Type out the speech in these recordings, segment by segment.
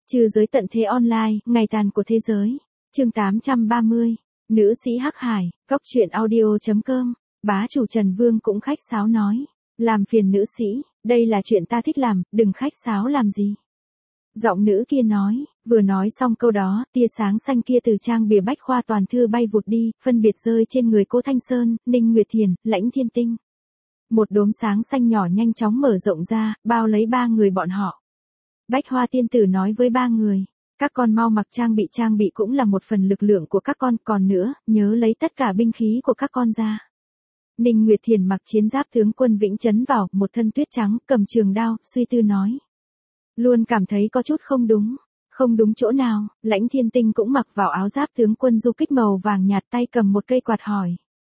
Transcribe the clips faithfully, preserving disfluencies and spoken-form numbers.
Trừ giới tận thế online, ngày tàn của thế giới. Chương tám trăm ba mươi. Nữ sĩ Hắc Hải, góc truyện audio chấm com. Bá chủ Trần Vương cũng khách sáo nói. Làm phiền nữ sĩ, đây là chuyện ta thích làm, đừng khách sáo làm gì. Giọng nữ kia nói, vừa nói xong câu đó, tia sáng xanh kia từ trang bìa bách khoa toàn thư bay vụt đi, phân biệt rơi trên người Cố Thanh Sơn, Ninh Nguyệt Thiền, Lãnh Thiên Tinh. Một đốm sáng xanh nhỏ nhanh chóng mở rộng ra, bao lấy ba người bọn họ. Bách Hoa tiên tử nói với ba người, các con mau mặc trang bị, trang bị cũng là một phần lực lượng của các con, còn nữa, nhớ lấy tất cả binh khí của các con ra. Ninh Nguyệt Thiền mặc chiến giáp tướng quân Vĩnh Chấn vào, một thân tuyết trắng, cầm trường đao, suy tư nói. Luôn cảm thấy có chút không đúng. Không đúng chỗ nào, Lãnh Thiên Tinh cũng mặc vào áo giáp tướng quân du kích màu vàng nhạt, tay cầm một cây quạt hỏi.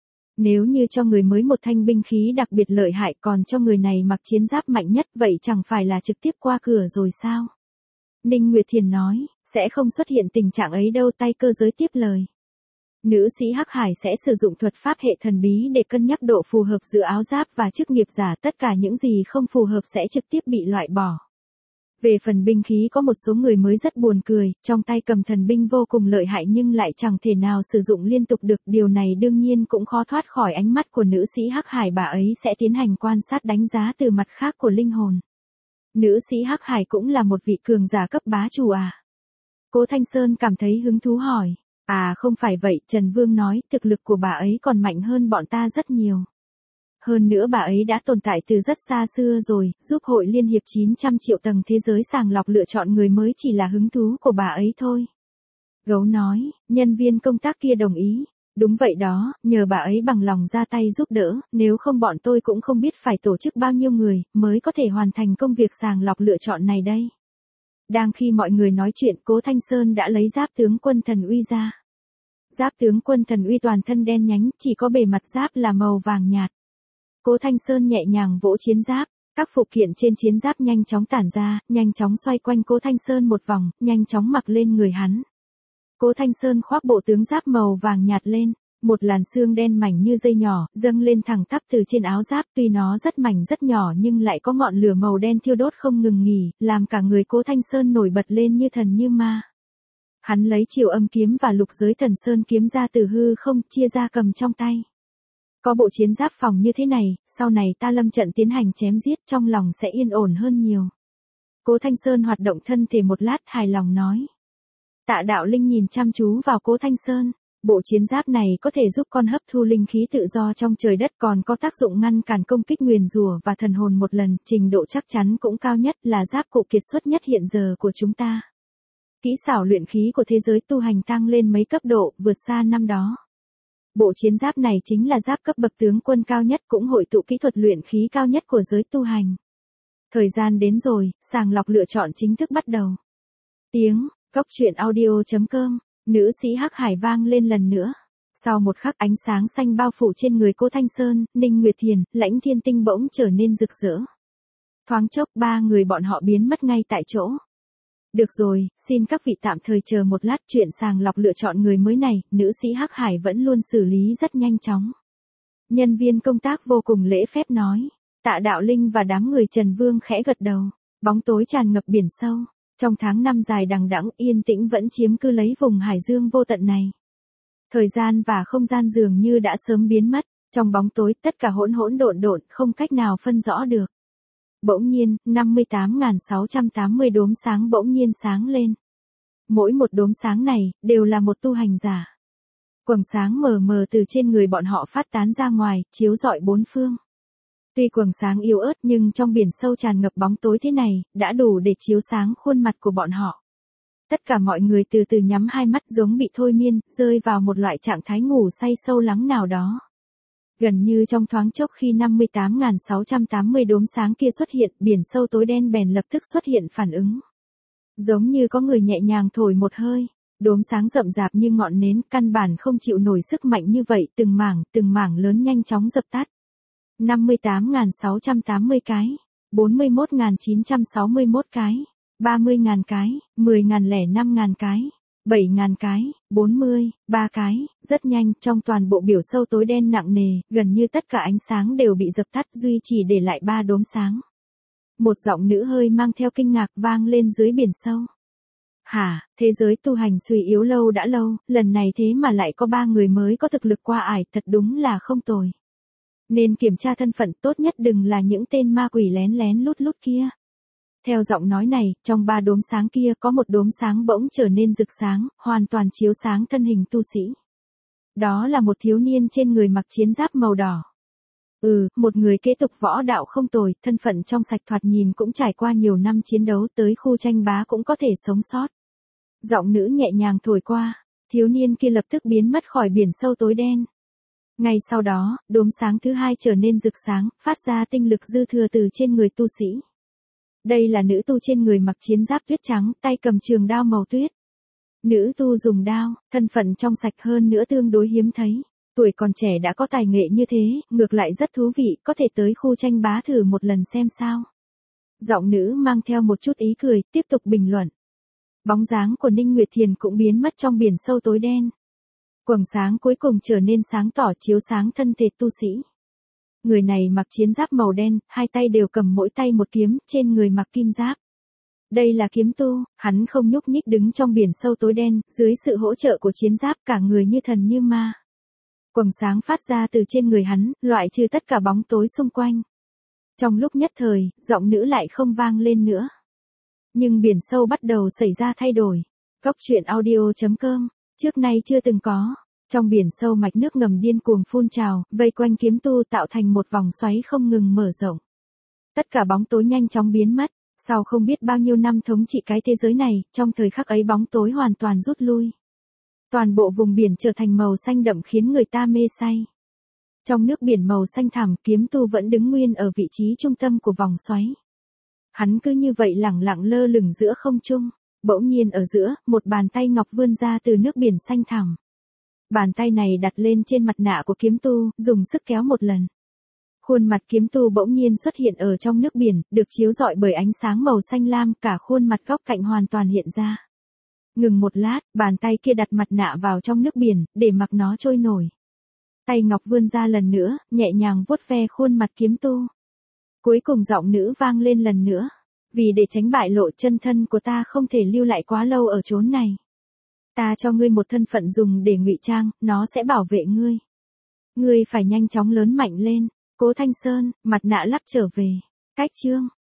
Nếu như cho người mới một thanh binh khí đặc biệt lợi hại, còn cho người này mặc chiến giáp mạnh nhất, vậy chẳng phải là trực tiếp qua cửa rồi sao? Ninh Nguyệt Thiền nói, sẽ không xuất hiện tình trạng ấy đâu. Tay cơ giới tiếp lời. Nữ sĩ Hắc Hải sẽ sử dụng thuật pháp hệ thần bí để cân nhắc độ phù hợp giữa áo giáp và chức nghiệp giả, tất cả những gì không phù hợp sẽ trực tiếp bị loại bỏ. Về phần binh khí, có một số người mới rất buồn cười, trong tay cầm thần binh vô cùng lợi hại nhưng lại chẳng thể nào sử dụng liên tục được, điều này đương nhiên cũng khó thoát khỏi ánh mắt của nữ sĩ Hắc Hải, bà ấy sẽ tiến hành quan sát đánh giá từ mặt khác của linh hồn. Nữ sĩ Hắc Hải cũng là một vị cường giả cấp bá chủ à? Cố Thanh Sơn cảm thấy hứng thú hỏi. À không phải vậy, Trần Vương nói, thực lực của bà ấy còn mạnh hơn bọn ta rất nhiều. Hơn nữa bà ấy đã tồn tại từ rất xa xưa rồi, giúp hội liên hiệp chín trăm triệu tầng thế giới sàng lọc lựa chọn người mới chỉ là hứng thú của bà ấy thôi. Gấu nói, nhân viên công tác kia đồng ý. Đúng vậy đó, nhờ bà ấy bằng lòng ra tay giúp đỡ, nếu không bọn tôi cũng không biết phải tổ chức bao nhiêu người, mới có thể hoàn thành công việc sàng lọc lựa chọn này đây. Đang khi mọi người nói chuyện, Cố Thanh Sơn đã lấy giáp tướng quân Thần Uy ra. Giáp tướng quân Thần Uy toàn thân đen nhánh, chỉ có bề mặt giáp là màu vàng nhạt. Cố Thanh Sơn nhẹ nhàng vỗ chiến giáp, các phụ kiện trên chiến giáp nhanh chóng tản ra, nhanh chóng xoay quanh Cố Thanh Sơn một vòng, nhanh chóng mặc lên người hắn. Cố Thanh Sơn khoác bộ tướng giáp màu vàng nhạt lên, một làn xương đen mảnh như dây nhỏ, dâng lên thẳng tắp từ trên áo giáp, tuy nó rất mảnh rất nhỏ nhưng lại có ngọn lửa màu đen thiêu đốt không ngừng nghỉ, làm cả người Cố Thanh Sơn nổi bật lên như thần như ma. Hắn lấy Chiều Âm kiếm và Lục Giới Thần Sơn kiếm ra từ hư không, chia ra cầm trong tay. Có bộ chiến giáp phòng như thế này, sau này ta lâm trận tiến hành chém giết, trong lòng sẽ yên ổn hơn nhiều. Cố Thanh Sơn hoạt động thân thể một lát, hài lòng nói. Tạ Đạo Linh nhìn chăm chú vào Cố Thanh Sơn. Bộ chiến giáp này có thể giúp con hấp thu linh khí tự do trong trời đất, còn có tác dụng ngăn cản công kích nguyền rủa và thần hồn một lần, trình độ chắc chắn cũng cao nhất, là giáp cụ kiệt xuất nhất hiện giờ của chúng ta. Kỹ xảo luyện khí của thế giới tu hành tăng lên mấy cấp độ, vượt xa năm đó. Bộ chiến giáp này chính là giáp cấp bậc tướng quân cao nhất, cũng hội tụ kỹ thuật luyện khí cao nhất của giới tu hành. Thời gian đến rồi, sàng lọc lựa chọn chính thức bắt đầu. Tiếng, góc truyện audio chấm com, nữ sĩ Hắc Hải vang lên lần nữa. Sau một khắc, ánh sáng xanh bao phủ trên người Cố Thanh Sơn, Ninh Nguyệt Thiền, Lãnh Thiên Tinh bỗng trở nên rực rỡ. Thoáng chốc ba người bọn họ biến mất ngay tại chỗ. Được rồi, xin các vị tạm thời chờ một lát, chuyện sàng lọc lựa chọn người mới này, nữ sĩ Hắc Hải vẫn luôn xử lý rất nhanh chóng. Nhân viên công tác vô cùng lễ phép nói. Tạ Đạo Linh và đám người Trần Vương khẽ gật đầu. Bóng tối tràn ngập biển sâu. Trong tháng năm dài đằng đẵng, yên tĩnh vẫn chiếm cứ lấy vùng hải dương vô tận này. Thời gian và không gian dường như đã sớm biến mất. Trong bóng tối, tất cả hỗn hỗn độn độn, không cách nào phân rõ được. Bỗng nhiên, năm mươi tám nghìn sáu trăm tám mươi đốm sáng bỗng nhiên sáng lên. Mỗi một đốm sáng này, đều là một tu hành giả. Quầng sáng mờ mờ từ trên người bọn họ phát tán ra ngoài, chiếu rọi bốn phương. Tuy quầng sáng yếu ớt nhưng trong biển sâu tràn ngập bóng tối thế này, đã đủ để chiếu sáng khuôn mặt của bọn họ. Tất cả mọi người từ từ nhắm hai mắt giống bị thôi miên, rơi vào một loại trạng thái ngủ say sâu lắng nào đó. Gần như trong thoáng chốc, khi năm mươi tám nghìn sáu trăm tám mươi đốm sáng kia xuất hiện, biển sâu tối đen bèn lập tức xuất hiện phản ứng. Giống như có người nhẹ nhàng thổi một hơi, đốm sáng rậm rạp như ngọn nến, căn bản không chịu nổi sức mạnh như vậy, từng mảng, từng mảng lớn nhanh chóng dập tắt. năm mươi tám nghìn sáu trăm tám mươi cái, bốn mươi mốt nghìn chín trăm sáu mươi mốt cái, ba mươi nghìn cái, mười nghìn lẻ năm nghìn cái. bảy nghìn cái, bốn mươi, ba cái, rất nhanh, trong toàn bộ biển sâu tối đen nặng nề, gần như tất cả ánh sáng đều bị dập tắt, duy chỉ để lại ba đốm sáng. Một giọng nữ hơi mang theo kinh ngạc vang lên dưới biển sâu. Hả, thế giới tu hành suy yếu lâu đã lâu, lần này thế mà lại có ba người mới có thực lực qua ải, thật đúng là không tồi. Nên kiểm tra thân phận, tốt nhất đừng là những tên ma quỷ lén lén lút lút kia. Theo giọng nói này, trong ba đốm sáng kia có một đốm sáng bỗng trở nên rực sáng, hoàn toàn chiếu sáng thân hình tu sĩ. Đó là một thiếu niên trên người mặc chiến giáp màu đỏ. Ừ, một người kế tục võ đạo không tồi, thân phận trong sạch, thoạt nhìn cũng trải qua nhiều năm chiến đấu, tới khu tranh bá cũng có thể sống sót. Giọng nữ nhẹ nhàng thổi qua, thiếu niên kia lập tức biến mất khỏi biển sâu tối đen. Ngay sau đó, đốm sáng thứ hai trở nên rực sáng, phát ra tinh lực dư thừa từ trên người tu sĩ. Đây là nữ tu trên người mặc chiến giáp tuyết trắng, tay cầm trường đao màu tuyết. Nữ tu dùng đao, thân phận trong sạch, hơn nữa tương đối hiếm thấy. Tuổi còn trẻ đã có tài nghệ như thế, ngược lại rất thú vị, có thể tới khu tranh bá thử một lần xem sao. Giọng nữ mang theo một chút ý cười, tiếp tục bình luận. Bóng dáng của Ninh Nguyệt Thiền cũng biến mất trong biển sâu tối đen. Quầng sáng cuối cùng trở nên sáng tỏ, chiếu sáng thân thể tu sĩ. Người này mặc chiến giáp màu đen, hai tay đều cầm mỗi tay một kiếm, trên người mặc kim giáp. Đây là kiếm tu, hắn không nhúc nhích đứng trong biển sâu tối đen, dưới sự hỗ trợ của chiến giáp, cả người như thần như ma. Quầng sáng phát ra từ trên người hắn, loại trừ tất cả bóng tối xung quanh. Trong lúc nhất thời, giọng nữ lại không vang lên nữa. Nhưng biển sâu bắt đầu xảy ra thay đổi. Góc truyện audio chấm com, trước nay chưa từng có. Trong biển sâu mạch nước ngầm điên cuồng phun trào, vây quanh kiếm tu tạo thành một vòng xoáy không ngừng mở rộng. Tất cả bóng tối nhanh chóng biến mất. Sau không biết bao nhiêu năm thống trị cái thế giới này, trong thời khắc ấy bóng tối hoàn toàn rút lui. Toàn bộ vùng biển trở thành màu xanh đậm khiến người ta mê say. Trong nước biển màu xanh thẳm, kiếm tu vẫn đứng nguyên ở vị trí trung tâm của vòng xoáy. Hắn cứ như vậy lẳng lặng lơ lửng giữa không trung. Bỗng nhiên ở giữa, một bàn tay ngọc vươn ra từ nước biển xanh thẳm. Bàn tay này đặt lên trên mặt nạ của kiếm tu, dùng sức kéo một lần. Khuôn mặt kiếm tu bỗng nhiên xuất hiện ở trong nước biển, được chiếu rọi bởi ánh sáng màu xanh lam, cả khuôn mặt góc cạnh hoàn toàn hiện ra. Ngừng một lát, bàn tay kia đặt mặt nạ vào trong nước biển, để mặc nó trôi nổi. Tay ngọc vươn ra lần nữa, nhẹ nhàng vuốt ve khuôn mặt kiếm tu. Cuối cùng giọng nữ vang lên lần nữa. Vì để tránh bại lộ chân thân của ta không thể lưu lại quá lâu ở chốn này. Ta cho ngươi một thân phận dùng để ngụy trang, nó sẽ bảo vệ ngươi. Ngươi phải nhanh chóng lớn mạnh lên. Cố Thanh Sơn, mặt nạ lắp trở về. Cách chương.